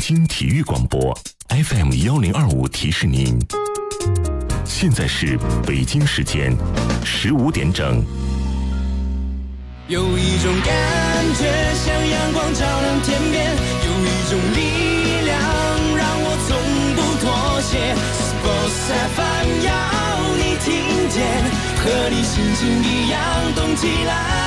京体育广播 FM1025提示您，现在是北京时间15点整。 有一种感觉像阳光照亮天边，有一种力量让我从不妥协。Sports FM 要你听见，和你心情一样动起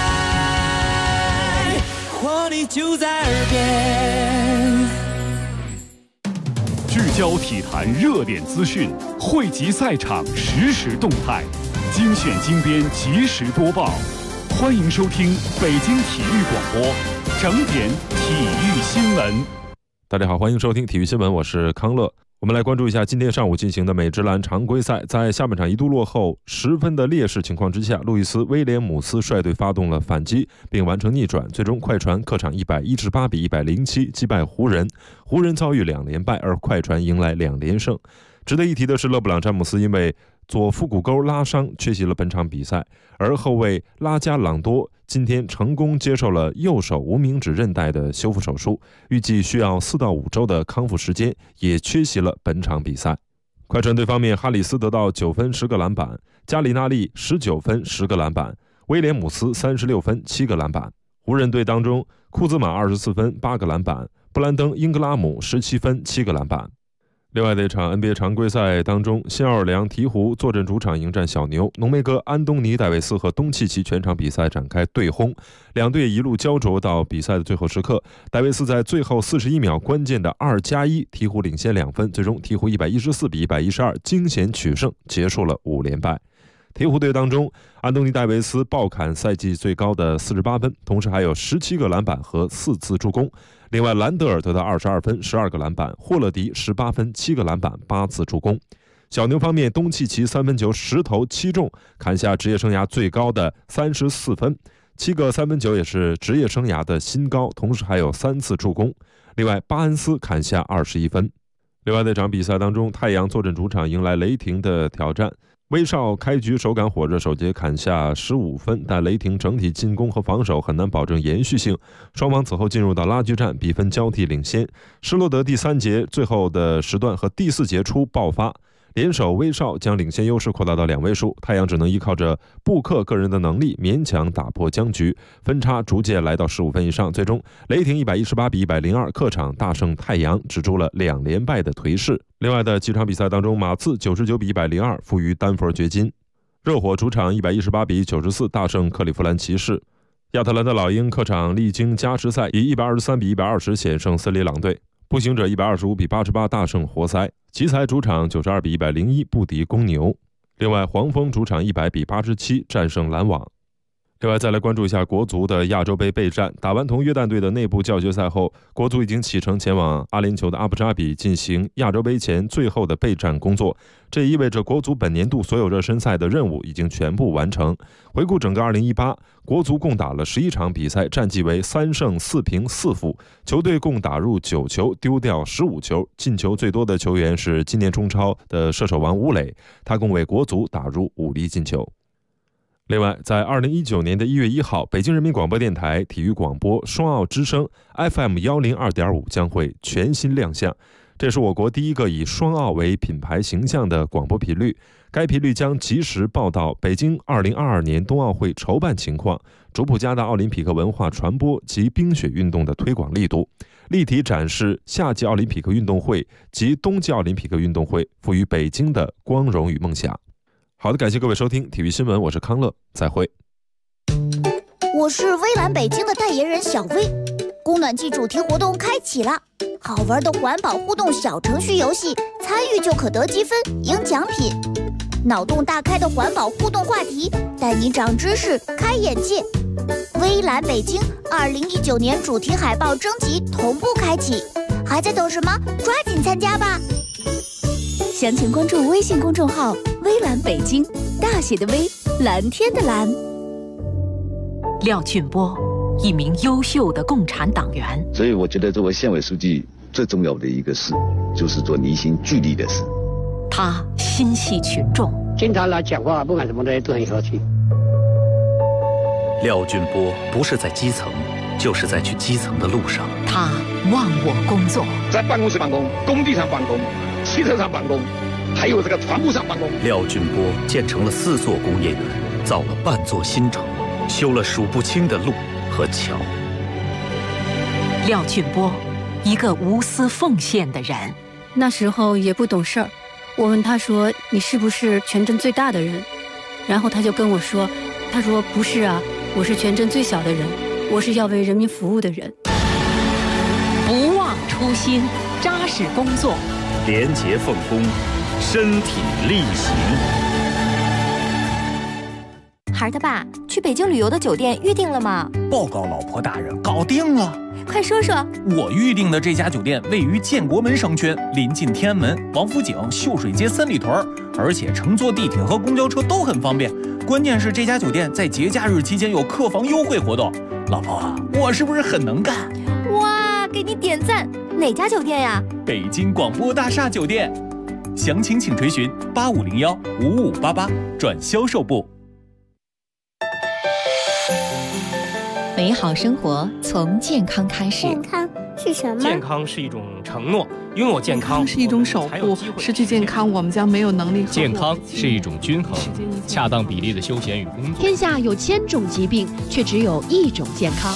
来，活力就在耳边。 聚焦体坛热点资讯，汇集赛场实时动态，精选精编及时播报。欢迎收听北京体育广播整点体育新闻。 大家好，欢迎收听体育新闻，我是康乐。我们来关注一下今天上午进行的美职篮常规赛，在下半场一度落后10分的劣势情况之下，路易斯·威廉姆斯率队发动了反击，并完成逆转，最终快船客场118比107击败湖人，湖人遭遇2连败，而快船迎来2连胜。值得一提的是，勒布朗·詹姆斯因为左腹股沟拉伤缺席了本场比赛，而后卫拉加朗多今天成功接受了右手无名指韧带的修复手术，预计需要4到5周的康复时间，也缺席了本场比赛。快船队方面，哈里斯得到9分10个篮板，加里纳利19分10个篮板，威廉姆斯36分7个篮板。湖人队当中，库兹马24分8个篮板，布兰登·英格拉姆17分7个篮板。另外的一场 NBA 常规赛当中，新奥尔良鹈鹕坐镇主场迎战小牛，浓眉哥安东尼·戴维斯和东契奇全场比赛展开对轰，两队一路焦灼到比赛的最后时刻，戴维斯在最后41秒关键的2+1，鹈鹕领先2分，最终鹈鹕114比112惊险取胜，结束了5连败。鹈鹕队当中，安东尼·戴维斯爆砍赛季最高的48分，同时还有17个篮板和4次助攻。另外，兰德尔得到22分12个篮板，霍勒迪18分7个篮板8次助攻。小牛方面，东契奇3分球10投7中，砍下职业生涯最高的34分，7个3分球也是职业生涯的新高，同时还有3次助攻。另外，巴恩斯砍下21分。另外那场比赛当中，太阳坐镇主场迎来雷霆的挑战。威少开局手感火热，首节砍下15分，但雷霆整体进攻和防守很难保证延续性，双方此后进入到拉锯战，比分交替领先。施罗德第3节最后的时段和第4节初爆发，联手威少将领先优势扩大到2位数，太阳只能依靠着布克个人的能力勉强打破僵局，分差逐渐来到15分以上，最终雷霆118比102客场大胜太阳，止住了2连败的颓势。另外的几场比赛当中，马刺99比102负于丹佛掘金，热火主场118比94大胜克利夫兰骑士，亚特兰大老鹰客场历经加时赛以123比120险胜森林狼队，步行者125比88大胜活塞，奇才主场92比101不敌公牛。另外，黄蜂主场100比87战胜篮网。另外再来关注一下国足的亚洲杯备战，打完同约旦队的内部教学赛后，国足已经启程前往阿联酋的阿布扎比进行亚洲杯前最后的备战工作，这意味着国足本年度所有热身赛的任务已经全部完成。回顾整个2018，国足共打了11场比赛，战绩为3胜4平4负，球队共打入9球，丢掉15球，进球最多的球员是今年中超的射手王吴磊，他共为国足打入5粒进球。另外，在2019年的1月1号，北京人民广播电台体育广播双奥之声 FM102.5 将会全新亮相，这是我国第一个以双奥为品牌形象的广播频率。该频率将及时报道北京2022年冬奥会筹办情况，逐步加大奥林匹克文化传播及冰雪运动的推广力度，立体展示夏季奥林匹克运动会及冬季奥林匹克运动会赋予北京的光荣与梦想。好的，感谢各位收听体育新闻，我是康乐，再会。 我是微蓝北京的代言人小薇，供暖季主题活动开启了，好玩的环保互动小程序游戏，参与就可得积分赢奖品，脑洞大开的环保互动话题，带你长知识开眼界。微蓝北京2019年主题海报征集同步开启，还在等什么？抓紧参加吧！详情关注微信公众号微蓝北京，大写的微，蓝天的蓝。 廖俊波，一名优秀的共产党员， 所以我觉得作为县委书记最重要的一个事，就是做凝心聚力的事。 他心系群众， 经常来讲话，不管什么东西都很和气。 廖俊波不是在基层， 就是在去基层的路上。 他忘我工作， 在办公室办公、工地上办公、汽车上办公，还有这个船坞上办公。 廖俊波建成了4座工业园，造了半座新城，修了数不清的路和桥。 廖俊波，一个无私奉献的人。 那时候也不懂事儿，我问他说：“你是不是全镇最大的人？”然后他就跟我说：“他说不是啊，我是全镇最小的人，我是要为人民服务的人。” 不忘初心，扎实工作， 廉洁奉公，身体力行。 孩儿他爸，去北京旅游的酒店预定了吗？ 报告老婆大人，搞定了。 快说说。 我预定的这家酒店位于建国门商圈，临近天安门、王府井、秀水街三里屯，而且乘坐地铁和公交车都很方便。关键是这家酒店在节假日期间有客房优惠活动。老婆，我是不是很能干？ 哇，给你点赞！哪家酒店呀？ 北京广播大厦酒店。详情请垂询8501-5588转销售部。 美好生活从健康开始。 健康是什么？ 健康是一种承诺，拥有健康是一种守护，失去健康我们将没有能力。 健康是一种均衡，恰当比例的休闲与工作。 天下有1000种疾病，却只有1种健康。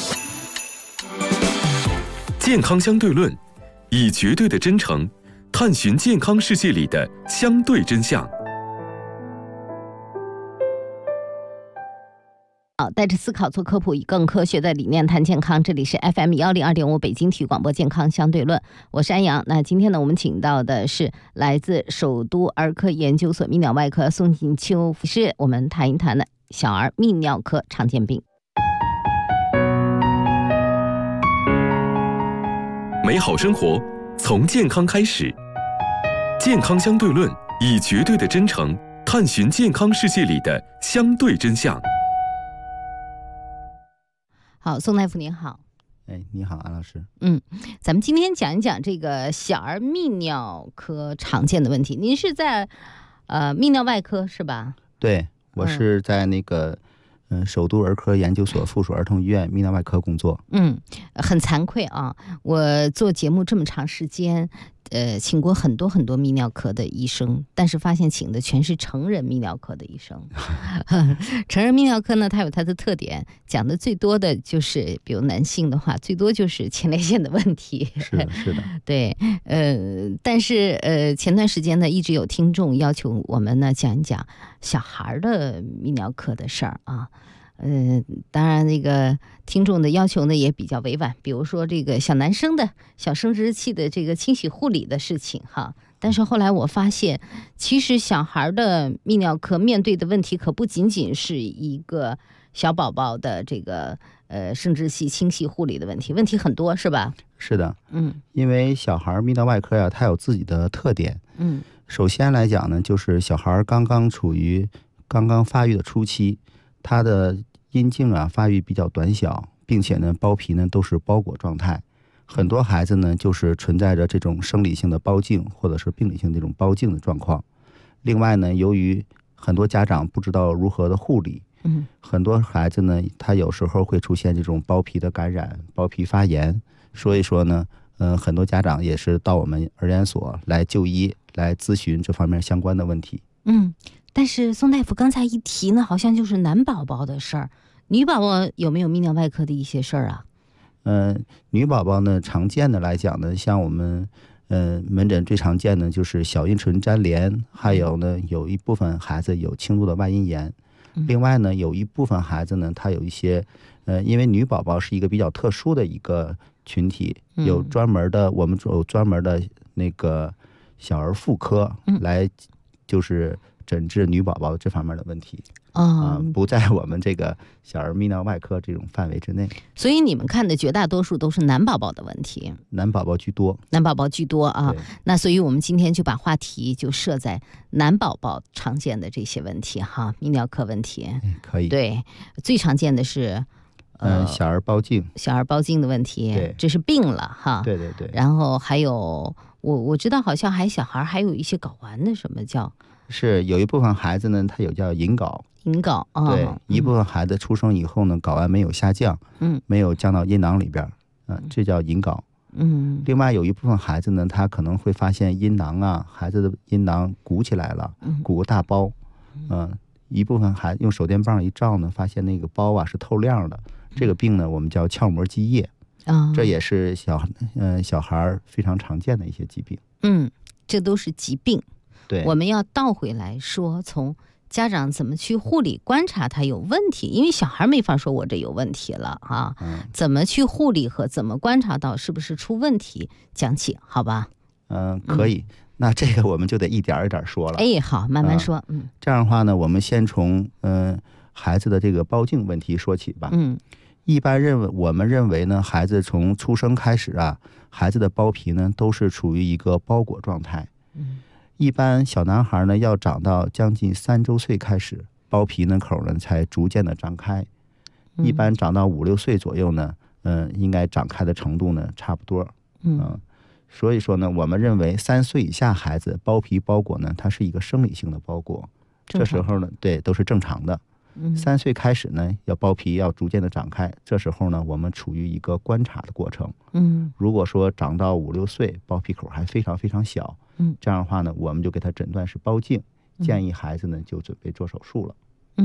健康相对论，以绝对的真诚探寻健康世界里的相对真相。 好，带着思考做科普，以更科学的理念谈健康。这里是 FM102.5北京体育广播健康相对论，我是安阳。那今天呢，我们请到的是来自首都儿科研究所泌尿外科宋锦秋护士，我们谈一谈的小儿泌尿科常见病。 美好生活从健康开始，健康相对论，以绝对的真诚探寻健康世界里的相对真相。 好，宋大夫您好。 你好，安老师。 咱们今天讲一讲这个小儿泌尿科常见的问题。您是在泌尿外科是吧？ 对，我是在那个首都儿科研究所附属儿童医院泌尿外科工作。 很惭愧啊，我做节目这么长时间，请过很多泌尿科的医生，但是发现请的全是成人泌尿科的医生。成人泌尿科呢，它有它的特点，讲的最多的就是，比如男性的话，最多就是前列腺的问题。 是的。 对，但是前段时间呢，一直有听众要求我们呢讲一讲小孩的泌尿科的事儿啊。当然那个听众的要求呢也比较委婉，比如说这个小男生的小生殖器的这个清洗护理的事情哈。但是后来我发现，其实小孩的泌尿科面对的问题可不仅仅是一个小宝宝的这个生殖器清洗护理的问题，问题很多是吧？ 是的，因为小孩泌尿外科呀，它有自己的特点。首先来讲呢，就是小孩处于刚刚发育的初期，他的阴茎啊发育比较短小，并且呢包皮呢都是包裹状态，很多孩子呢就是存在着这种生理性的包茎或者是病理性这种包茎的状况。另外呢，由于很多家长不知道如何的护理，很多孩子呢他有时候会出现这种包皮的感染、包皮发炎，所以说呢很多家长也是到我们儿研所来就医，来咨询这方面相关的问题。 但是宋大夫刚才一提呢，好像就是男宝宝的事儿，女宝宝有没有泌尿外科的一些事儿啊？ 女宝宝呢，常见的来讲呢，像我们门诊最常见的就是小阴唇粘连，还有呢有一部分孩子有轻度的外阴炎。另外呢，有一部分孩子呢，他有一些因为女宝宝是一个比较特殊的一个群体，有专门的我们有专门的那个小儿妇科来就是诊治女宝宝这方面的问题。不在我们这个小儿泌尿外科这种范围之内。 所以你们看的绝大多数都是男宝宝的问题。 男宝宝居多啊。 那所以我们今天就把话题就设在男宝宝常见的这些问题哈，泌尿科问题。 可以。 对，最常见的是小儿包茎的问题，这是病了哈。 对。 然后还有我知道好像小孩还有一些睾丸的，什么叫？ 是有一部分孩子呢，他有叫隐睾， 隐睾啊。 对，一部分孩子出生以后呢，睾丸没有下降，没有降到阴囊里边，这叫隐睾。另外有一部分孩子呢，他可能会发现阴囊啊，孩子的阴囊鼓起来了，鼓个大包，一部分孩子用手电棒一照呢，发现那个包啊是透亮的，这个病呢我们叫鞘膜积液，这也是小孩非常常见的一些疾病。 这都是疾病。 对， 我们要倒回来说，从家长怎么去护理观察他有问题，因为小孩没法说我这有问题了啊，怎么去护理和怎么观察到是不是出问题讲起，好吧？ 可以。那这个我们就得一点一点说了。 好，慢慢说。 这样的话呢，我们先从孩子的这个包茎问题说起吧。一般我们认为呢，孩子从出生开始啊，孩子的包皮呢都是处于一个包裹状态。一般小男孩呢要长到将近3周岁开始，包皮呢口呢才逐渐的张开。一般长到5、6岁左右呢，应该长开的程度呢差不多。所以说呢，我们认为3岁以下孩子包皮包裹呢，它是一个生理性的包裹，这时候呢，对，都是正常的。3岁开始呢，包皮要逐渐的长开，这时候呢，我们处于一个观察的过程。如果说长到5、6岁，包皮口还非常非常小，这样的话呢，我们就给他诊断是包茎，建议孩子呢就准备做手术了。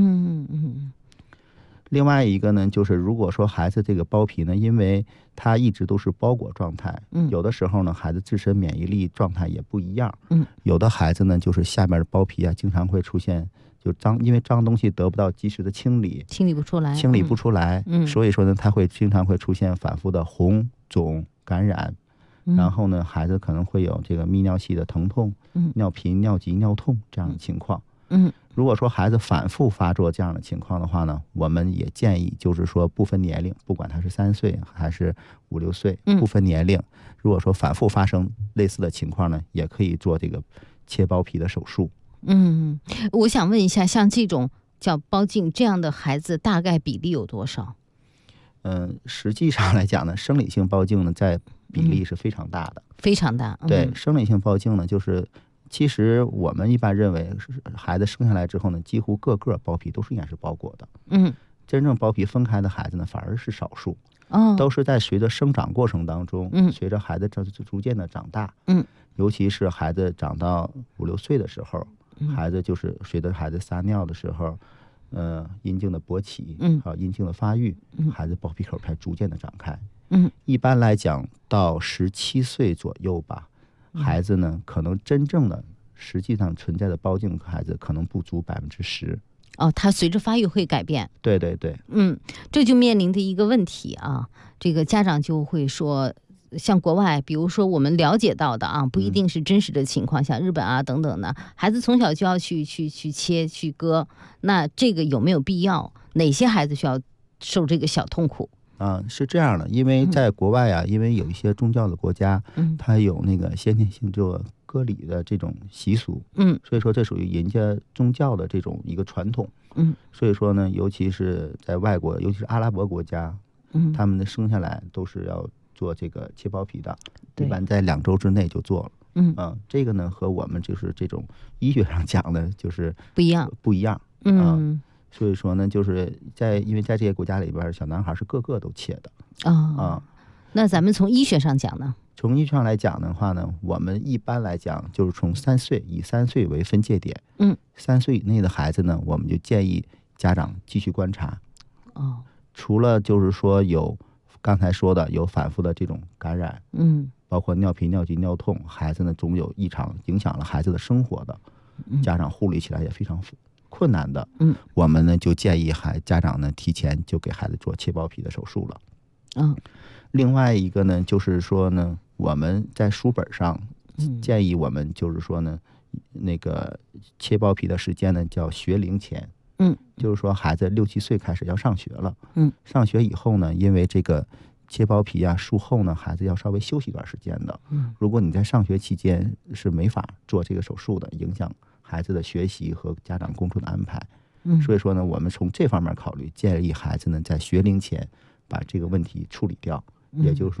另外一个呢，就是如果说孩子这个包皮呢，因为它一直都是包裹状态，有的时候呢，孩子自身免疫力状态也不一样。有的孩子呢，就是下面的包皮啊，经常会出现因为脏东西得不到及时的清理不出来，所以说呢，它会经常会出现反复的红肿感染，然后呢，孩子可能会有这个泌尿系的疼痛、尿频、尿急、尿痛这样的情况。如果说孩子反复发作这样的情况的话呢，我们也建议就是说不分年龄，不管他是3岁还是5、6岁，不分年龄，如果说反复发生类似的情况呢，也可以做这个切包皮的手术。 我想问一下，像这种叫包茎这样的孩子，大概比例有多少？ 实际上来讲呢，生理性包茎呢，在比例是非常大的， 非常大。 对，生理性包茎呢，就是其实我们一般认为，孩子生下来之后呢，几乎个包皮都是应该是包裹的。真正包皮分开的孩子呢，反而是少数。都是在随着生长过程当中，随着孩子逐渐的长大，尤其是孩子长到5、6岁的时候，孩子就是随着孩子撒尿的时候，阴茎的勃起，阴茎的发育，孩子包皮口才逐渐的长开。一般来讲，到17岁左右吧，孩子呢，可能真正的实际上存在的包茎孩子可能不足10%。 它随着发育会改变。 对。 这就面临的一个问题啊，这个家长就会说，像国外，比如说我们了解到的啊，不一定是真实的情况，像日本啊等等的，孩子从小就要去切去割，那这个有没有必要？哪些孩子需要受这个小痛苦？ 是这样的，因为在国外啊，因为有一些宗教的国家，它有那个先天性就割礼的这种习俗，所以说这属于人家宗教的这种一个传统，所以说呢，尤其是在外国，尤其是阿拉伯国家，他们的生下来都是要做这个切包皮的，一般在2周之内就做了。这个呢和我们就是这种医学上讲的就是不一样。所以说呢，就是因为在这些国家里边，小男孩是个都切的。 那咱们从医学上讲呢？ 从医学上来讲的话呢，我们一般来讲就是从3岁，以3岁为分界点。3岁以内的孩子呢，我们就建议家长继续观察。除了就是说有刚才说的有反复的这种感染，包括尿频、尿急、尿痛，孩子呢总有异常，影响了孩子的生活的，家长护理起来也非常困难的，我们呢就建议家长呢提前就给孩子做切包皮的手术了。另外一个呢，就是说呢，我们在书本上建议我们就是说呢，那个切包皮的时间呢叫学龄前，就是说孩子6、7岁开始要上学了，上学以后呢，因为这个切包皮啊，术后呢，孩子要稍微休息一段时间的。如果你在上学期间是没法做这个手术的，影响孩子的学习和家长工作的安排。所以说呢，我们从这方面考虑，建议孩子呢在学龄前把这个问题处理掉。也就是说，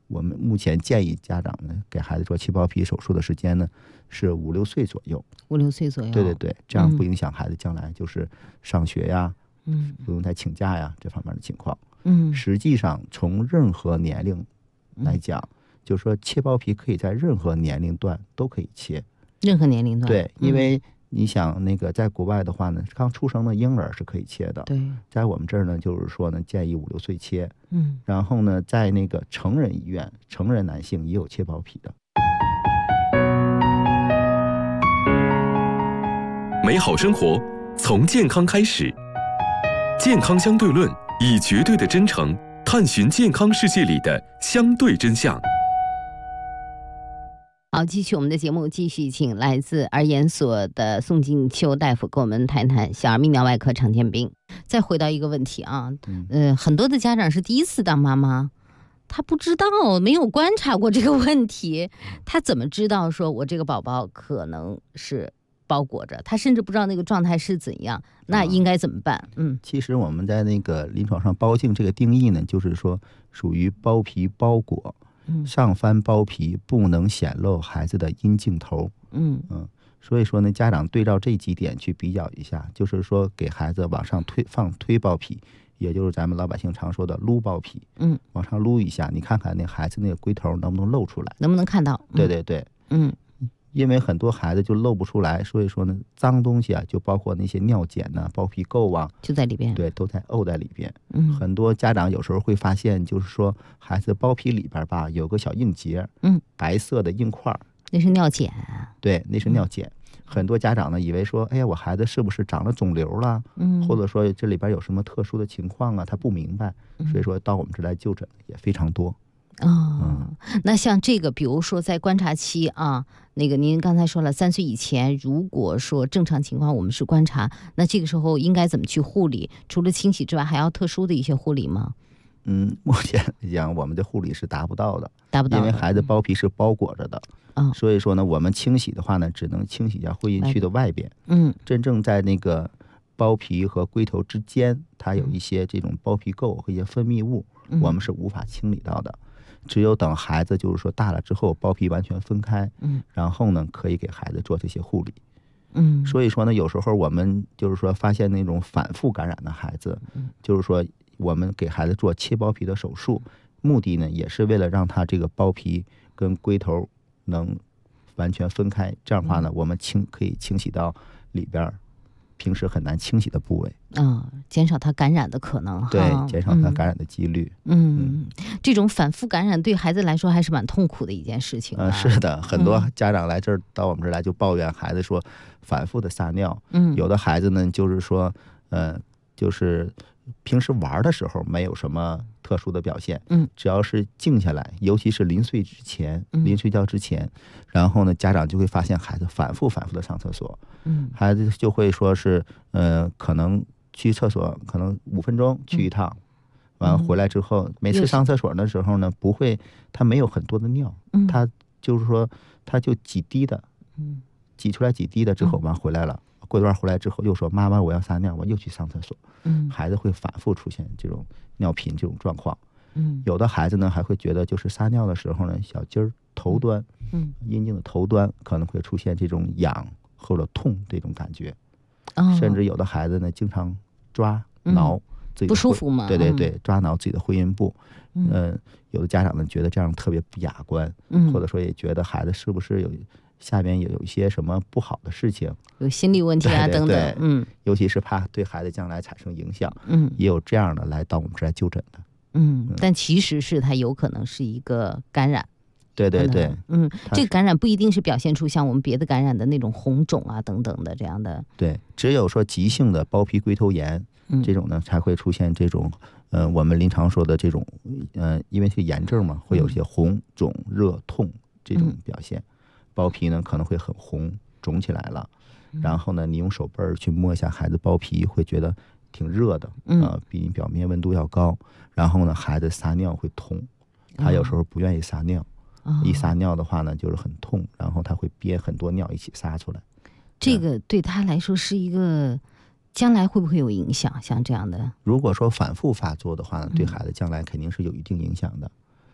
我们目前建议家长呢给孩子做切包皮手术的时间呢是5、6岁左右。 5、6岁左右。 对对对，这样不影响孩子将来就是上学呀，不用再请假呀这方面的情况。实际上从任何年龄来讲，就是说切包皮可以在任何年龄段都可以切。 任何年龄段。 对，因为你想那个在国外的话呢，刚出生的婴儿是可以切的。 对， 在我们这儿呢，就是说呢，建议5、6岁切。然后呢，在那个成人医院，成人男性也有切包皮的。 美好生活从健康开始，健康相对论以绝对的真诚探寻健康世界里的相对真相。 好，继续我们的节目，继续请来自儿研所的宋静秋大夫跟我们谈谈小儿泌尿外科常见病。再回到一个问题啊，很多的家长是第一次当妈妈，他不知道，没有观察过这个问题，他怎么知道说我这个宝宝可能是包裹着？他甚至不知道那个状态是怎样，那应该怎么办？ 其实我们在那个临床上包茎这个定义呢，就是说属于包皮包裹。上翻包皮不能显露孩子的阴茎头。所以说呢，家长对照这几点去比较一下，就是说给孩子往上推包皮，也就是咱们老百姓常说的撸包皮。往上撸一下，你看看那孩子那个龟头能不能露出来， 能不能看到？ 对对对。因为很多孩子就露不出来，所以说呢，脏东西啊，就包括那些尿碱呐、包皮垢啊， 就在里边。 对，都在沤在里边。很多家长有时候会发现，就是说孩子包皮里边吧有个小硬结，白色的硬块， 那是尿碱。对， 那是尿碱。很多家长呢以为说，哎呀，我孩子是不是长了肿瘤了？或者说这里边有什么特殊的情况啊？他不明白，所以说到我们这来就诊也非常多。 那像这个，比如说在观察期啊，那个您刚才说了3岁以前，如果说正常情况我们是观察，那这个时候应该怎么去护理？除了清洗之外，还要特殊的一些护理吗？ 目前来讲，我们的护理是达不到的， 因为孩子包皮是包裹着的。所以说呢，我们清洗的话呢，只能清洗一下会阴区的外边。真正在那个包皮和龟头之间，它有一些这种包皮垢和一些分泌物，我们是无法清理到的。只有等孩子就是说大了之后，包皮完全分开，然后呢可以给孩子做这些护理。所以说呢，有时候我们就是说发现那种反复感染的孩子，就是说我们给孩子做切包皮的手术，目的呢也是为了让他这个包皮跟龟头能完全分开，这样的话呢，我们可以清洗到里边平时很难清洗的部位， 减少它感染的可能。 对，减少它感染的几率。 这种反复感染对孩子来说还是蛮痛苦的一件事情。 是的，很多家长来这儿到我们这儿来就抱怨孩子说反复的撒尿。有的孩子呢就是说，就是平时玩的时候没有什么特殊的表现，只要是静下来，尤其是临睡觉之前，然后呢，家长就会发现孩子反复的上厕所，孩子就会说是，可能去厕所可能5分钟去一趟，完了回来之后，每次上厕所的时候呢，不会，他没有很多的尿，他就是说，他就几滴的，挤出来几滴的之后，完回来了。过段回来之后又说妈妈我要撒尿，我又去上厕所，孩子会反复出现这种尿频这种状况。有的孩子呢还会觉得就是撒尿的时候呢，小鸡儿头端，阴茎的头端可能会出现这种痒或者痛这种感觉，甚至有的孩子呢经常抓挠自己的不舒服吗？ 对，抓挠自己的会阴部。有的家长呢觉得这样特别不雅观，或者说也觉得孩子是不是下边也有一些什么不好的事情， 有心理问题啊等等， 尤其是怕对孩子将来产生影响，也有这样的来到我们这来就诊的， 但其实是它有可能是一个感染， 对， 这个感染不一定是表现出像我们别的感染的那种红肿啊等等的这样的， 对，只有说急性的包皮龟头炎，这种呢才会出现这种，我们临床说的这种，因为是炎症嘛，会有些红肿热痛这种表现。包皮呢可能会很红，肿起来了，然后呢，你用手背去摸一下孩子包皮，会觉得挺热的，比你表面温度要高。然后呢，孩子撒尿会痛，他有时候不愿意撒尿，一撒尿的话呢，就是很痛，然后他会憋很多尿一起撒出来。 这个对他来说是一个，将来会不会有影响？像这样的， 如果说反复发作的话呢，对孩子将来肯定是有一定影响的。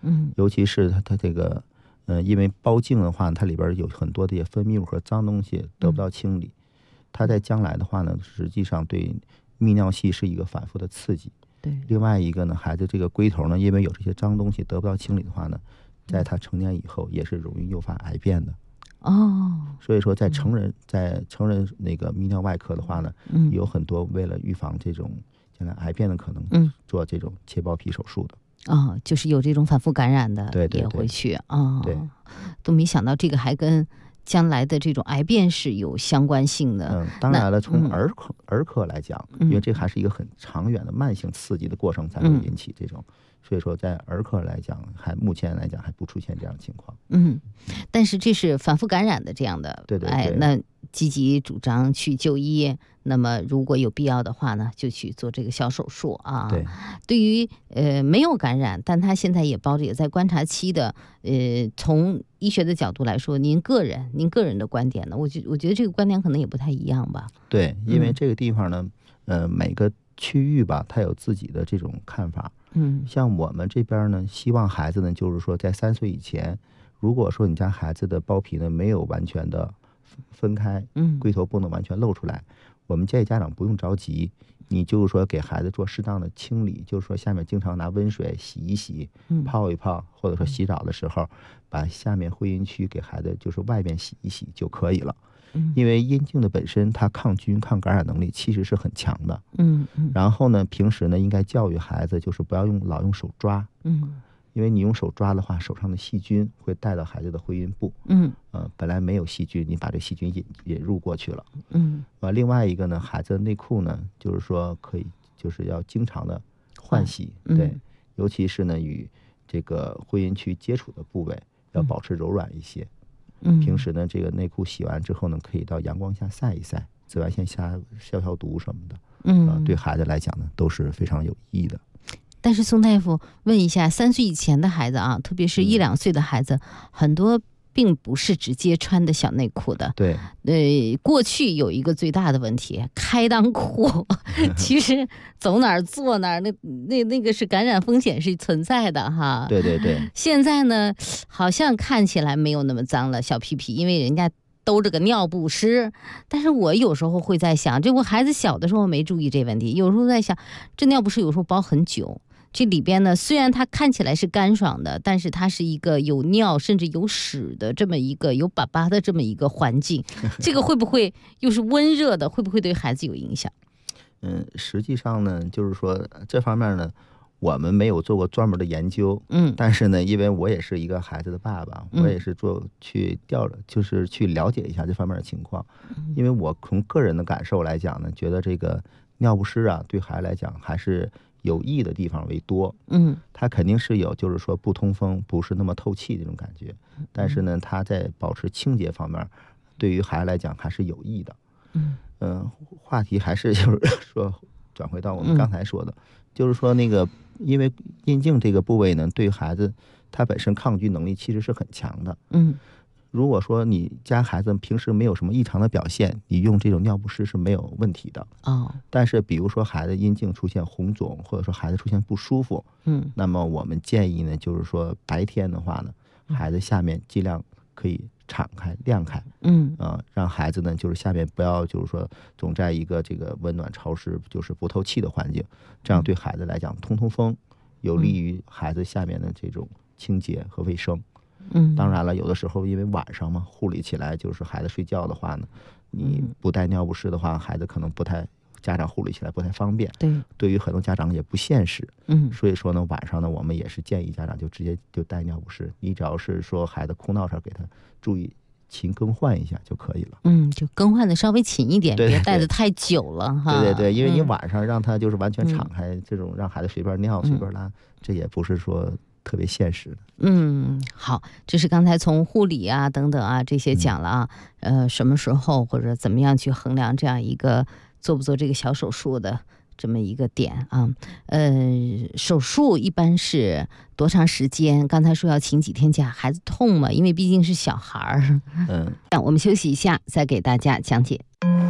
尤其是它这个因为包茎的话，它里边有很多的分泌物和脏东西得不到清理，它在将来的话呢，实际上对泌尿系是一个反复的刺激。 对， 另外一个呢，孩子这个龟头呢，因为有这些脏东西得不到清理的话呢，在他成年以后也是容易诱发癌变的。所以说在成人那个泌尿外科的话呢，有很多为了预防这种将来癌变的可能，做这种切包皮手术的。 就是有这种反复感染的， 对， 也会去对， 都没想到这个还跟将来的这种癌变是有相关性的。 当然了，从儿科来讲，因为这还是一个很长远的慢性刺激的过程才会引起这种，所以说在儿科来讲，目前来讲还不出现这样的情况。 但是这是反复感染的这样的， 对， 那积极主张去就医。那么如果有必要的话呢，就去做这个小手术啊。对于没有感染，但他现在也包着也在观察期的，从医学的角度来说，您个人的观点呢？我觉得这个观点可能也不太一样吧。 对，因为这个地方呢，每个区域吧，它有自己的这种看法。像我们这边呢，希望孩子呢，就是说在3岁以前，如果说你家孩子的包皮呢没有完全的分开，龟头不能完全露出来，我们建议家长不用着急，你就是说给孩子做适当的清理，就是说下面经常拿温水洗一洗，泡一泡，或者说洗澡的时候把下面会阴区给孩子就是外面洗一洗就可以了。因为阴茎的本身它抗菌抗感染能力其实是很强的。然后呢，平时呢应该教育孩子就是不要老用手抓。因为你用手抓的话，手上的细菌会带到孩子的会阴部。本来没有细菌，你把这细菌引入过去了。另外一个呢，孩子的内裤呢，就是说可以就是要经常的换洗。对，尤其是呢与这个会阴区接触的部位要保持柔软一些。平时呢这个内裤洗完之后呢，可以到阳光下晒一晒，紫外线下消毒什么的。对孩子来讲呢都是非常有益的。 但是宋大夫问一下，3岁以前的孩子啊，特别是1、2岁的孩子，很多并不是直接穿的小内裤的。 对， 过去有一个最大的问题，开裆裤，其实走哪儿坐哪儿，那个是感染风险是存在的哈。 对。 现在呢，好像看起来没有那么脏了，小屁屁，因为人家兜着个尿不湿。但是我有时候会在想，这我孩子小的时候没注意这问题，有时候在想，这尿不湿有时候包很久。这里边呢，虽然它看起来是干爽的，但是它是一个有尿甚至有屎的这么一个有粑粑的这么一个环境，这个会不会又是温热的，会不会对孩子有影响？ 实际上呢，就是说这方面呢，我们没有做过专门的研究。但是呢，因为我也是一个孩子的爸爸，我也是就是去了解一下这方面的情况。因为我从个人的感受来讲呢，觉得这个尿不湿啊，对孩子来讲还是有益的地方为多。它肯定是有就是说不通风不是那么透气这种感觉，但是呢它在保持清洁方面对于孩子来讲还是有益的。话题还是就是说转回到我们刚才说的，就是说那个因为阴茎这个部位呢，对孩子他本身抗菌能力其实是很强的。如果说你家孩子平时没有什么异常的表现，你用这种尿不湿是没有问题的。但是比如说孩子阴茎出现红肿，或者说孩子出现不舒服，那么我们建议呢，就是说白天的话呢，孩子下面尽量可以敞开晾开。让孩子呢就是下面不要就是说总在一个这个温暖潮湿就是不透气的环境，这样对孩子来讲通风，有利于孩子下面的这种清洁和卫生。当然了，有的时候因为晚上嘛，护理起来就是孩子睡觉的话呢，你不带尿不湿的话，孩子可能家长护理起来不太方便。对于很多家长也不现实。所以说呢，晚上呢，我们也是建议家长就直接就带尿不湿，你只要是说孩子哭闹时给他注意勤更换一下就可以了。 就更换的稍微勤一点，别带的太久了哈。 对，因为你晚上让他就是完全敞开，这种让孩子随便尿随便拉，这也不是说特别现实的。 好，这是刚才从护理啊等等啊这些讲了啊。什么时候或者怎么样去衡量这样一个做不做这个小手术的这么一个点啊？手术一般是多长时间？刚才说要请几天假，孩子痛吗？因为毕竟是小孩儿。我们休息一下，再给大家讲解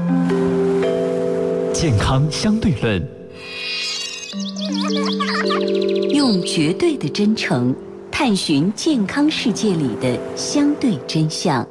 健康相对论。 用绝对的真诚探寻健康世界里的相对真相。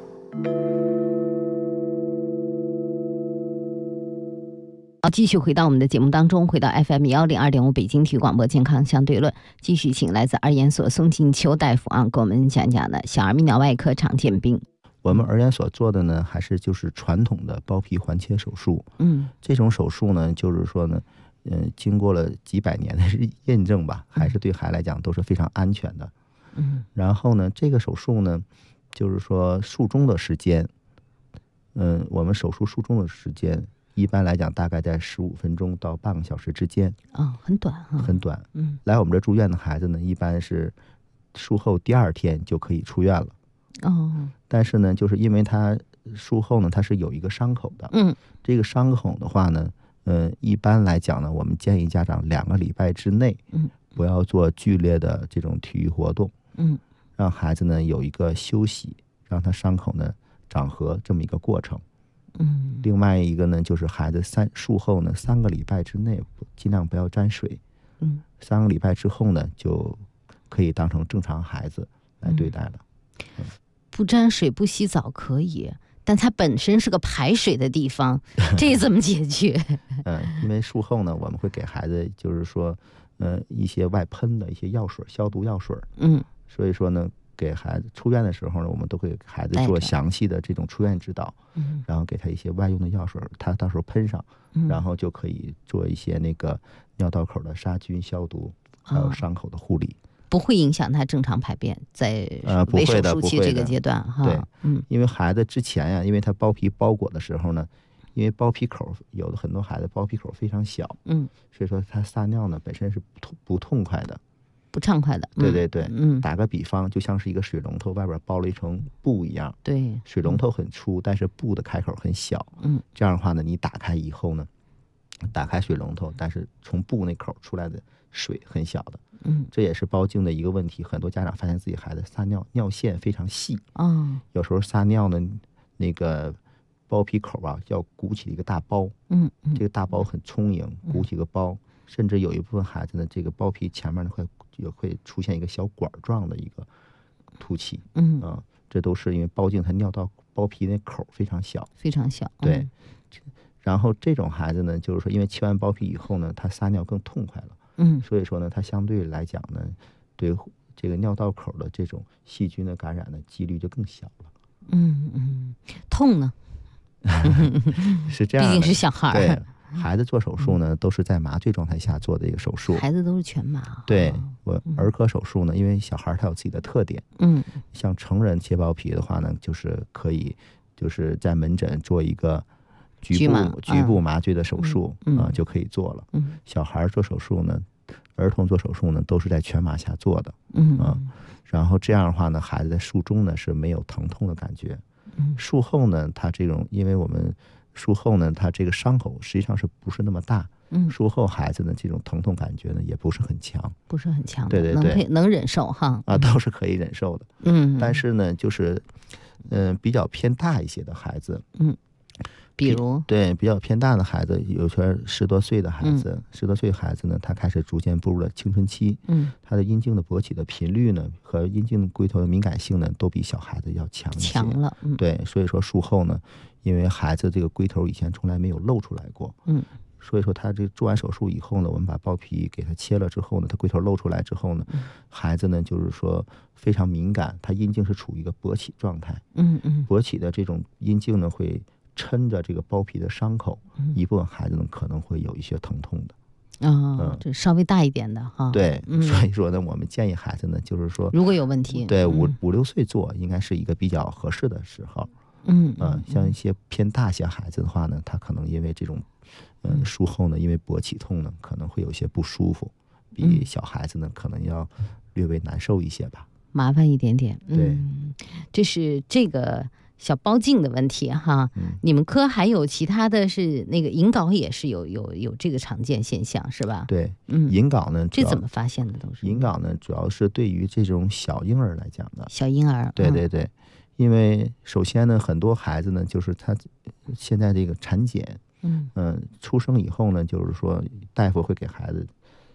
好，继续回到我们的节目当中，回到 FM102.5北京体育广播健康相对论，继续请来自儿研所宋静秋大夫给我们讲讲的小儿泌尿外科常见病。 我们儿研所做的呢，还是就是传统的包皮环切手术。这种手术呢，就是说呢，经过了几百年的验证吧，还是对孩子来讲都是非常安全的。然后呢，这个手术呢，就是说术中的时间，我们手术术中的时间一般来讲大概在15分钟到半个小时之间。 很短啊， 很短。来我们这住院的孩子呢，一般是术后第2天就可以出院了。但是呢，就是因为他术后呢，他是有一个伤口的。这个伤口的话呢，一般来讲呢，我们建议家长2个礼拜之内，不要做剧烈的这种体育活动。让孩子呢有一个休息，让他伤口呢长合这么一个过程。另外一个呢，就是孩子术后呢3个礼拜之内尽量不要沾水。3个礼拜之后呢，就可以当成正常孩子来对待了。 不沾水不洗澡可以，但它本身是个排水的地方，这怎么解决？ 因为术后呢，我们会给孩子就是说，一些外喷的一些药水，消毒药水。所以说呢，给孩子出院的时候呢，我们都会给孩子做详细的这种出院指导，然后给他一些外用的药水，他到时候喷上，然后就可以做一些那个尿道口的杀菌消毒，还有伤口的护理。 不会影响他正常排便，在为手术期这个阶段哈。 对，因为孩子之前呀，因为他包皮包裹的时候呢，因为包皮口有的很多孩子包皮口非常小，所以说他撒尿呢本身是不痛快的， 不畅快的。 对对对，打个比方，就像是一个水龙头外边包了一层布一样。 对， 水龙头很粗，但是布的开口很小。这样的话呢，你打开以后呢，打开水龙头，但是从布那口出来的水很小的。这也是包茎的一个问题，很多家长发现自己孩子撒尿尿线非常细。有时候撒尿呢，那个包皮口啊要鼓起一个大包。这个大包很充盈，鼓起个包，甚至有一部分孩子呢，这个包皮前面呢会出现一个小管状的一个凸起。这都是因为包茎它尿道包皮那口非常小， 非常小。 对。然后这种孩子呢，就是说因为切完包皮以后呢，他撒尿更痛快了。所以说呢，它相对来讲呢，对这个尿道口的这种细菌的感染的几率就更小了。 痛呢？ 是这样的， 毕竟是小孩。 对，孩子做手术呢，都是在麻醉状态下做的一个手术。 孩子都是全麻。 对，我儿科手术呢，因为小孩他有自己的特点。像成人切包皮的话呢，就是可以就是在门诊做一个局部麻醉的手术就可以做了。小孩做手术呢，儿童做手术呢，都是在全麻下做的。然后这样的话呢，孩子在术中呢是没有疼痛的感觉。术后呢，他这种因为我们术后呢，他这个伤口实际上是不是那么大？术后孩子呢这种疼痛感觉呢也不是很强， 不是很强的。 对对对， 能忍受哈。 倒是可以忍受的。但是呢，就是比较偏大一些的孩子。 比如对比较偏大的孩子，有些10多岁的孩子，10多岁的孩子呢，他开始逐渐步入了青春期。他的阴茎的勃起的频率呢，和阴茎龟头的敏感性呢，都比小孩子要强一些。 强了。 对，所以说术后呢，因为孩子这个龟头以前从来没有露出来过。所以说他这做完手术以后呢，我们把包皮给他切了之后呢，他龟头露出来之后呢，孩子呢就是说非常敏感，他阴茎是处于一个勃起状态。勃起的这种阴茎呢会抻着这个包皮的伤口，一部分孩子呢可能会有一些疼痛的。 这稍微大一点的哈。 对，所以说呢，我们建议孩子呢，就是说如果有问题， 对5、6岁做应该是一个比较合适的时候。像一些偏大些孩子的话呢，他可能因为这种术后呢，因为勃起痛呢，可能会有些不舒服，比小孩子呢可能要略微难受一些吧， 麻烦一点点。 对， 这是这个小包茎的问题哈。你们科还有其他的是那个隐睾也是有这个常见现象是吧？ 对，隐睾呢， 这怎么发现的？都是隐睾呢，主要是对于这种小婴儿来讲的。 小婴儿， 对对对，因为首先呢，很多孩子呢，就是他现在这个产检，出生以后呢，就是说大夫会给孩子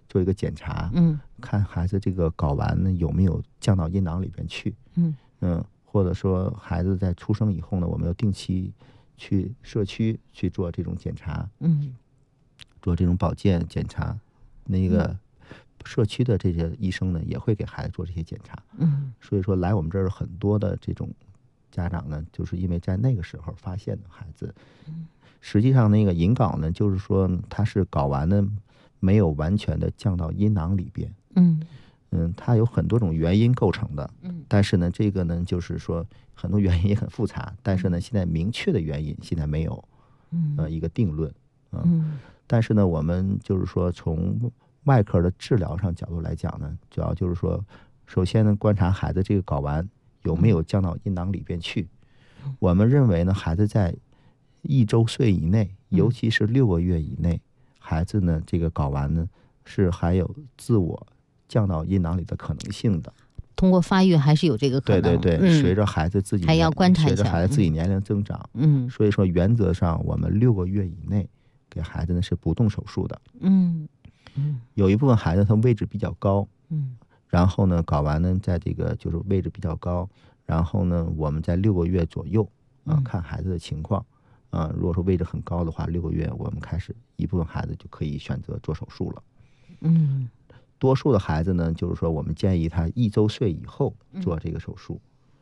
做一个检查，看孩子这个睾丸呢有没有降到阴囊里边去，或者说孩子在出生以后呢，我们要定期去社区去做这种检查，做这种保健检查，那个社区的这些医生呢也会给孩子做这些检查，所以说来我们这儿很多的这种家长呢，就是因为在那个时候发现的孩子，实际上那个隐睾呢，就是说它是睾丸呢没有完全的降到阴囊里边，它有很多种原因构成的，但是呢，这个呢就是说很多原因也很复杂，但是呢，现在明确的原因现在没有，一个定论，但是呢，我们就是说从外科的治疗上角度来讲呢，主要就是说，首先呢，观察孩子这个睾丸有没有降到阴囊里边去。我们认为呢，孩子在1周岁以内，尤其是6个月以内，孩子呢这个睾丸呢是还有自我降到阴囊里的可能性的。 通过发育还是有这个可能。 对，随着孩子自己还要观察一下， 随着孩子自己年龄增长，所以说原则上我们6个月以内给孩子呢是不动手术的。有一部分孩子他位置比较高，然后呢睾丸呢在这个就是位置比较高，然后呢我们在6个月左右看孩子的情况，如果说位置很高的话，6个月我们开始一部分孩子就可以选择做手术了。多数的孩子呢，就是说我们建议他1周岁以后做这个手术。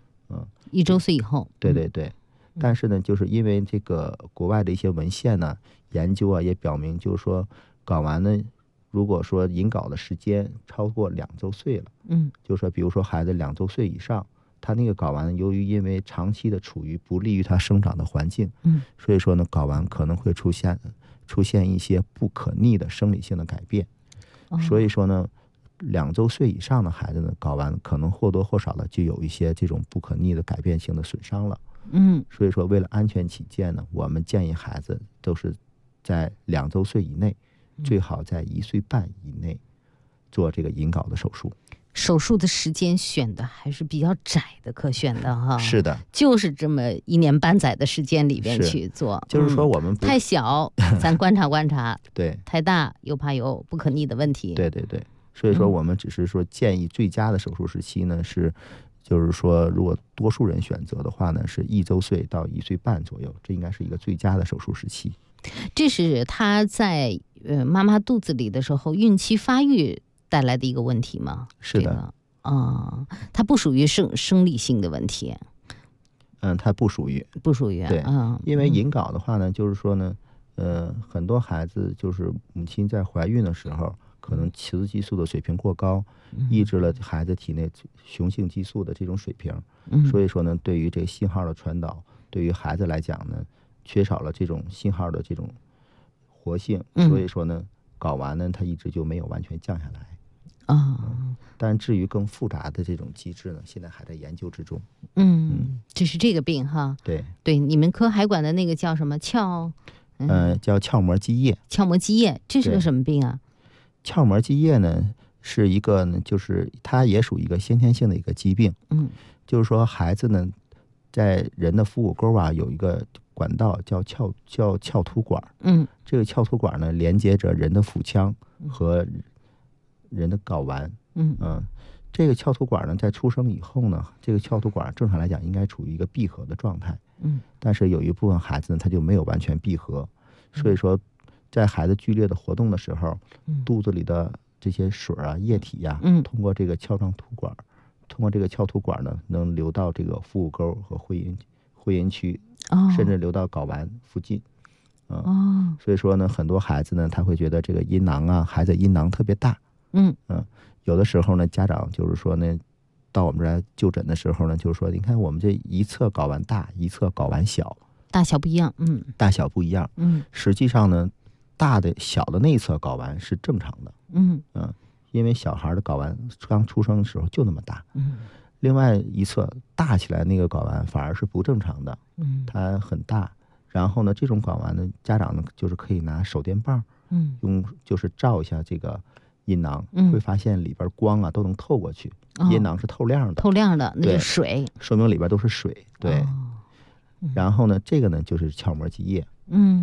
1周岁以后。 对。但是呢，就是因为这个国外的一些文献呢，研究啊也表明，就是说睾丸呢，如果说隐睾的时间超过2周岁了，就是说比如说孩子2周岁以上，他那个睾丸由于因为长期的处于不利于他生长的环境，所以说呢睾丸可能会出现一些不可逆的生理性的改变。所以说呢，2周岁以上的孩子呢，睾丸可能或多或少的就有一些这种不可逆的改变性的损伤了。所以说为了安全起见呢，我们建议孩子都是在2周岁以内，最好在1岁半以内做这个隐睾的手术。 手术的时间选的还是比较窄的，可选的哈。 是的， 就是这么1年半载的时间里边去做。 就是说我们太小，咱观察观察； 对， 太大又怕有不可逆的问题。 对。所以说我们只是说建议最佳的手术时期呢是，就是说如果多数人选择的话呢，是1周岁到1岁半左右，这应该是一个最佳的手术时期。 这是他在妈妈肚子里的时候孕期发育带来的一个问题吗？ 是的， 它不属于生理性的问题。 它不属于。对，因为隐睾的话呢，就是说呢，很多孩子就是母亲在怀孕的时候，可能雌激素的水平过高，抑制了孩子体内雄性激素的这种水平，所以说呢，对于这个信号的传导，对于孩子来讲呢，缺少了这种信号的这种活性，所以说呢，睾丸呢它一直就没有完全降下来。但至于更复杂的这种机制呢，现在还在研究之中。 这是这个病哈。 对， 你们科还管的那个叫什么叫鞘膜积液。 鞘膜积液，这是个什么病啊？ 鞘膜积液呢是一个呢，就是它也属于一个先天性的一个疾病。就是说孩子呢，在人的腹股沟啊有一个管道叫鞘突管。这个鞘突管呢连接着人的腹腔和人的睾丸。这个鞘突管呢在出生以后呢，这个鞘突管正常来讲应该处于一个闭合的状态。但是有一部分孩子呢他就没有完全闭合，所以说在孩子剧烈的活动的时候，肚子里的这些水啊液体呀，通过这个鞘突管呢能流到这个腹股沟和会阴区，甚至流到睾丸附近。所以说呢很多孩子呢他会觉得这个阴囊啊，孩子阴囊特别大。有的时候呢家长就是说呢到我们这来就诊的时候呢，就是说你看我们这一侧睾丸大，一侧睾丸小， 大小不一样。 大小不一样。实际上呢大的小的那一侧睾丸是正常的。因为小孩的睾丸刚出生的时候就那么大。另外一侧大起来那个睾丸反而是不正常的。它很大。然后呢这种睾丸呢，家长呢就是可以拿手电棒，就是照一下这个阴囊，会发现里边光啊都能透过去。阴囊是透亮的， 那是水， 说明里边都是水。对。然后呢这个呢就是鞘膜积液。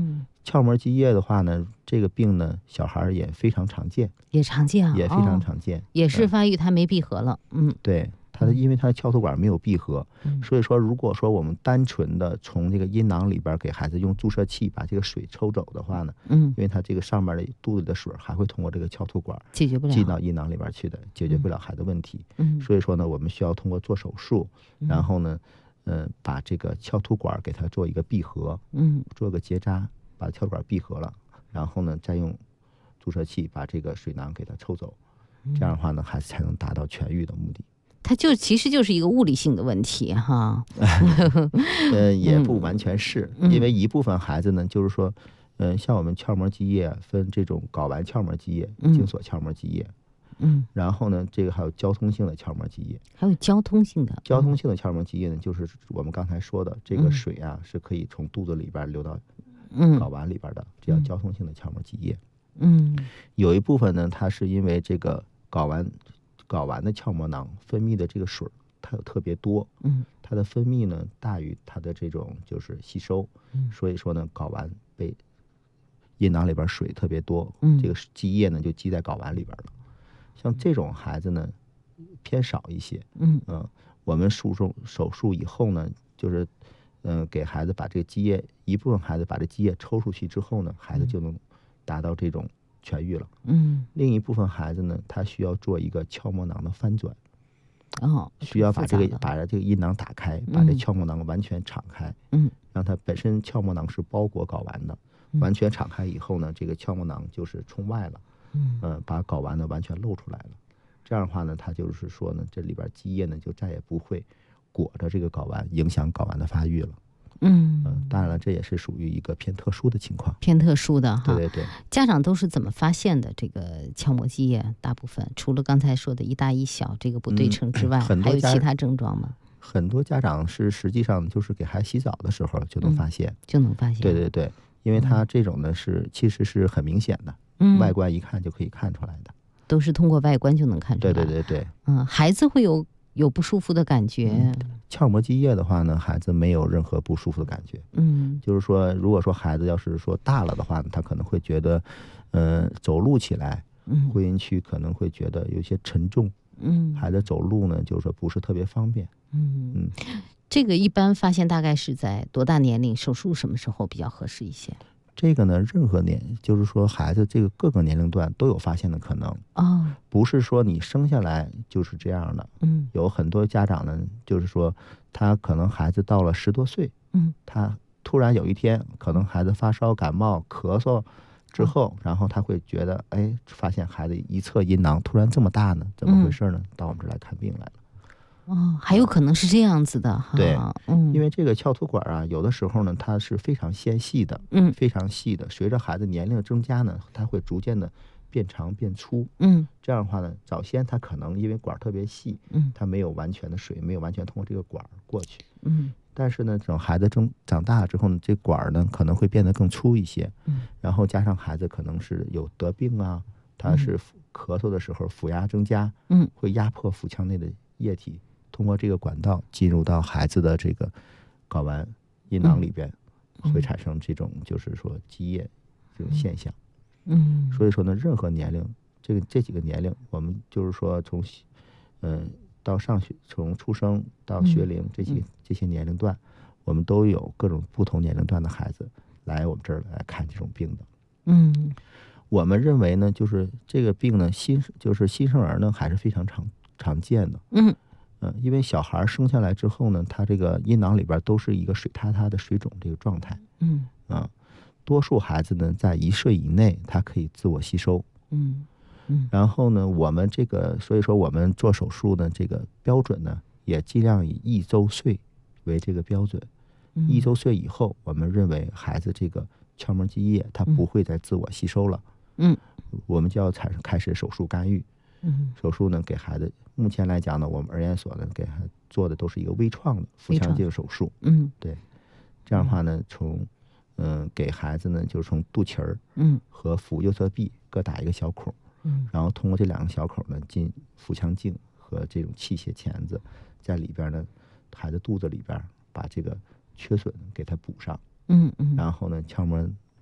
鞘膜积液的话呢，这个病呢，小孩也非常常见， 也常见啊， 也非常常见， 也是发育它没闭合了， 对，因为它的鞘突管没有闭合，所以说如果说我们单纯的从这个阴囊里边给孩子用注射器把这个水抽走的话呢，因为它这个上面的肚子的水还会通过这个鞘突管解决不了， 进到阴囊里边去的，解决不了孩子问题，所以说呢，我们需要通过做手术，然后呢，把这个鞘突管给它做一个闭合，做个结扎，把鞘管闭合了，然后呢，再用注射器把这个水囊给它抽走，这样的话呢，孩子才能达到痊愈的目的。 它其实就是一个物理性的问题哈， 也不完全是，因为一部分孩子呢，就是说，像我们鞘膜积液分这种睾丸鞘膜积液、精索鞘膜积液，然后呢，这个还有交通性的鞘膜积液， 还有交通性的鞘膜积液呢，就是我们刚才说的这个水啊，是可以从肚子里边流到睾丸里边的，这叫交通性的鞘膜积液。有一部分呢，它是因为这个睾丸的鞘膜囊分泌的这个水它有特别多，它的分泌呢大于它的这种就是吸收，所以说呢，睾丸被阴囊里边水特别多，这个积液呢就积在睾丸里边了。像这种孩子呢偏少一些，我们手术以后呢，就是给孩子把这个积液，一部分孩子把这积液抽出去之后呢，孩子就能达到这种痊愈了。另一部分孩子呢，他需要做一个鞘膜囊的翻转，需要把这个阴囊打开，把这鞘膜囊完全敞开，让它本身鞘膜囊是包裹睾丸的，完全敞开以后呢，这个鞘膜囊就是冲外了，把睾丸呢完全露出来了。这样的话呢，它就是说呢，这里边积液呢就再也不会裹着这个睾丸，影响睾丸的发育了。当然了，这也是属于一个偏特殊的情况， 偏特殊的哈。 对对对。 家长都是怎么发现的这个鞘膜积液？大部分除了刚才说的一大一小这个不对称之外，还有其他症状吗？ 很多家长是实际上就是给孩子洗澡的时候就能发现，对对对，因为它这种呢其实是很明显的，外观一看就可以看出来的， 都是通过外观就能看出来。 对对对对。 孩子会有不舒服的感觉。 鞘膜积液的话呢，孩子没有任何不舒服的感觉。就是说，如果说孩子要是说大了的话呢，他可能会觉得，走路起来，会阴区可能会觉得有些沉重。孩子走路呢，就是说不是特别方便。 这个一般发现大概是在多大年龄？手术什么时候比较合适一些？ 这个呢，任何就是说孩子这个各个年龄段都有发现的可能。不是说你生下来就是这样的。有很多家长呢，就是说他可能孩子到了10多岁，他突然有一天可能孩子发烧、感冒、咳嗽之后，然后他会觉得，发现孩子一侧阴囊突然这么大呢，怎么回事呢？到我们这儿来看病来了。 还有可能是这样子的。 对，因为这个鞘突管啊，有的时候呢，它是非常纤细的，非常细的。随着孩子年龄的增加呢，它会逐渐的变长变粗。这样的话呢，早先它可能因为管特别细，它没有完全的水，没有完全通过这个管过去。但是呢，等孩子长大了之后呢，这管呢可能会变得更粗一些。然后加上孩子可能是有得病啊，他是咳嗽的时候腹压增加，会压迫腹腔内的液体。通过这个管道进入到孩子的这个睾丸阴囊里边，会产生这种就是说积液这种现象。所以说呢，任何年龄，这几个年龄，我们就是说从到上学，从出生到学龄这些年龄段，我们都有各种不同年龄段的孩子来我们这儿来看这种病的。我们认为呢，就是这个病呢，新生儿呢还是非常常见的。因为小孩生下来之后呢，他这个阴囊里边都是一个水塌塌的水肿这个状态。多数孩子呢在1岁以内，他可以自我吸收。然后呢，我们所以说我们做手术呢，这个标准呢也尽量以1周岁为这个标准。1周岁以后，我们认为孩子这个鞘膜积液它不会再自我吸收了。我们就要开始手术干预。手术呢，给孩子目前来讲呢，我们儿研所呢给孩子做的都是一个微创的腹腔镜手术。对，这样的话呢，从给孩子呢就是从肚脐儿和腹右侧壁各打一个小孔，然后通过这2个小孔呢进腹腔镜和这种器械钳子，在里边呢孩子肚子里边把这个缺损给它补上。然后呢，鞘膜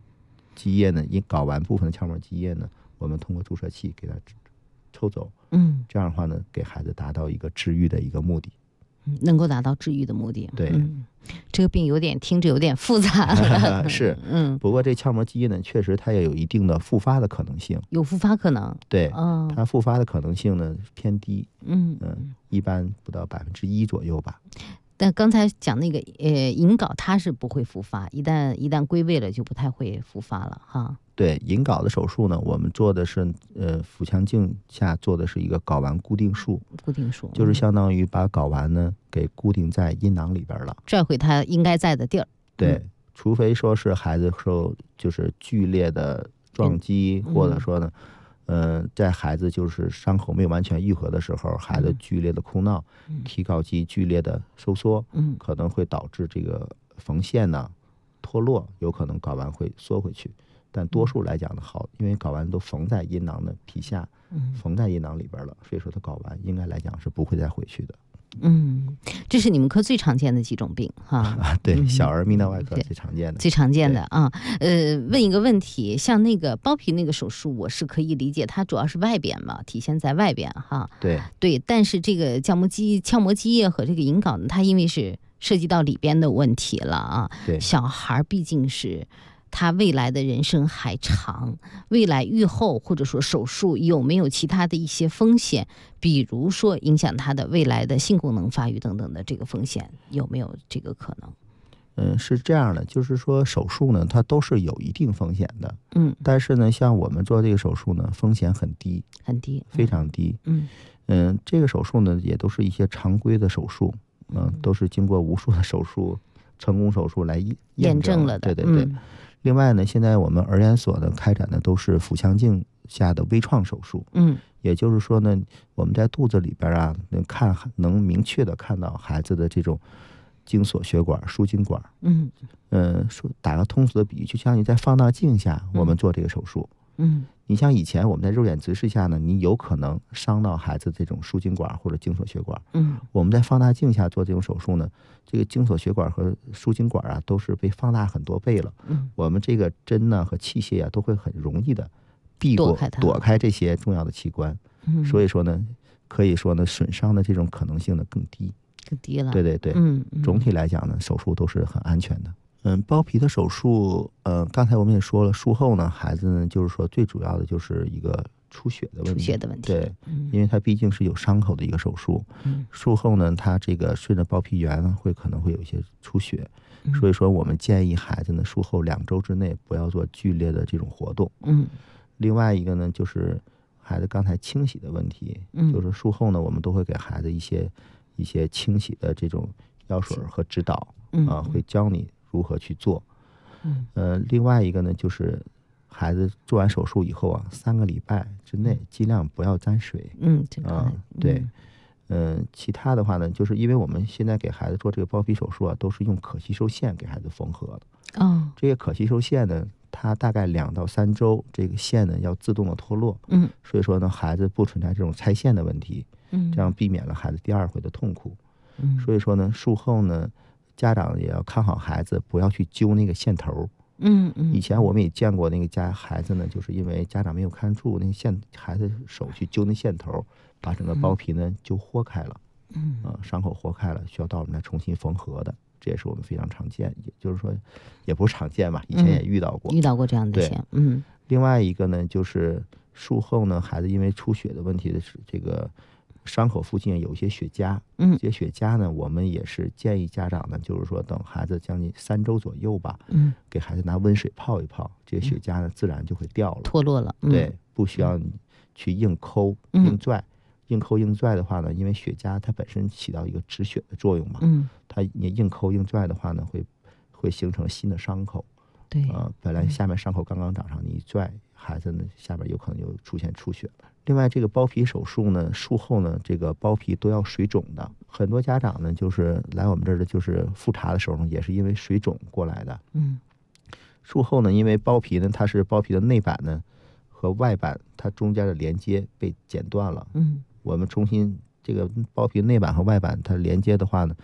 积液呢，睾丸部分的鞘膜积液呢，我们通过注射器给它抽走，这样的话呢，给孩子达到一个治愈的一个目的， 能够达到治愈的目的。 对， 这个病听着有点复杂， 是，不过这鞘膜积液呢，确实它也有一定的复发的可能性， 有复发可能， 对，它复发的可能性呢偏低，一般不到1%左右吧。 但刚才讲那个隐睾它是不会复发，一旦归位了就不太会复发了哈。 对，隐睾的手术呢，我们做的是腹腔镜下做的是一个睾丸固定术，就是相当于把睾丸呢给固定在阴囊里边了， 拽回它应该在的地儿。 对，除非说是孩子受就是剧烈的撞击，或者说呢。在孩子就是伤口没有完全愈合的时候，孩子剧烈的哭闹，提睾肌剧烈的收缩，可能会导致这个缝线呢脱落，有可能睾丸会缩回去。但多数来讲的好，因为睾丸都缝在阴囊的皮下，缝在阴囊里边了，所以说它睾丸应该来讲是不会再回去的。 这是你们科最常见的几种病哈。 对，小儿泌尿外科最常见的啊。问一个问题，像那个包皮那个手术，我是可以理解，它主要是外边嘛，体现在外边哈。对，但是这个鞘膜积液和这个隐睾呢，它因为是涉及到里边的问题了啊。 对， 小孩毕竟是。他未来的人生还长，未来愈后或者说手术有没有其他的一些风险，比如说影响他的未来的性功能发育等等的这个风险，有没有这个可能？ 是这样的，就是说手术呢，它都是有一定风险的，但是呢，像我们做这个手术呢，风险很低，非常低，这个手术呢，也都是一些常规的手术，都是经过无数的手术成功手术来验证了的， 对。另外呢，现在我们儿研所呢开展的都是腹腔镜下的微创手术，也就是说呢，我们在肚子里边啊，能明确的看到孩子的这种精索血管、输精管，打个通俗的比喻，就像你在放大镜下我们做这个手术，你像以前我们在肉眼直视下呢，你有可能伤到孩子这种输精管或者精索血管，我们在放大镜下做这种手术呢，这个精索血管和输精管啊都是被放大很多倍了，我们这个针呢和器械啊都会很容易的避过躲开这些重要的器官，所以说呢，可以说呢损伤的这种可能性呢更低了。 对，总体来讲呢，手术都是很安全的。包皮的手术，刚才我们也说了，术后呢，孩子呢，就是说最主要的就是一个出血的问题。对，因为它毕竟是有伤口的一个手术，术后呢，它这个顺着包皮缘可能会有一些出血，所以说我们建议孩子呢，术后2周之内不要做剧烈的这种活动。另外一个呢，就是孩子刚才清洗的问题，就是术后呢，我们都会给孩子一些清洗的这种药水和指导，会教你如何去做。另外一个呢，就是孩子做完手术以后啊，3个礼拜之内尽量不要沾水。对。其他的话呢，就是因为我们现在给孩子做这个包皮手术啊，都是用可吸收线给孩子缝合的。这个可吸收线呢，它大概2到3周，这个线呢要自动的脱落。所以说呢，孩子不存在这种拆线的问题。这样避免了孩子第2回的痛苦。所以说呢，术后呢，家长也要看好孩子，不要去揪那个线头。以前我们也见过那个孩子呢，就是因为家长没有看住那个孩子手去揪那线头，把整个包皮呢就豁开了。伤口豁开了，需要到我们来重新缝合的，这也是我们非常常见，也就是说也不是常见吧，以前也遇到过这样的情况。另外一个呢，就是术后呢，孩子因为出血的问题的是这个伤口附近有一些血痂，这些血痂呢，我们也是建议家长呢，就是说等孩子将近3周左右吧，给孩子拿温水泡一泡，这些血痂呢自然就会掉了， 脱落了。 对，不需要你去硬抠硬拽。硬抠硬拽的话呢，因为血痂它本身起到一个止血的作用嘛，你硬抠硬拽的话呢，会形成新的伤口。 对， 本来下面伤口刚刚长上，你一拽，孩子呢下边有可能又出现出血了。另外，这个包皮手术呢，术后呢，这个包皮都要水肿的。很多家长呢，就是来我们这儿的，就是复查的时候呢，也是因为水肿过来的。术后呢，因为包皮呢，它是包皮的内板呢和外板，它中间的连接被剪断了。我们重新这个包皮内板和外板它连接的话呢，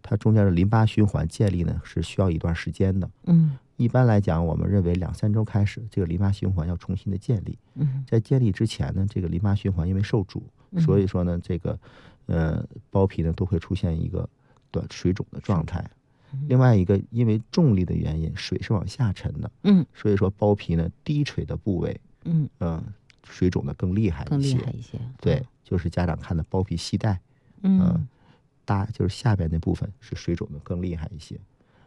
它中间的淋巴循环建立呢是需要一段时间的。一般来讲，我们认为2-3周开始，这个淋巴循环要重新的建立。在建立之前呢，这个淋巴循环因为受阻，所以说呢，这个包皮呢都会出现一个短水肿的状态。另外一个，因为重力的原因，水是往下沉的，所以说包皮呢低垂的部位，水肿的更厉害一些。对，就是家长看的包皮系带，就是下边那部分是水肿的更厉害一些。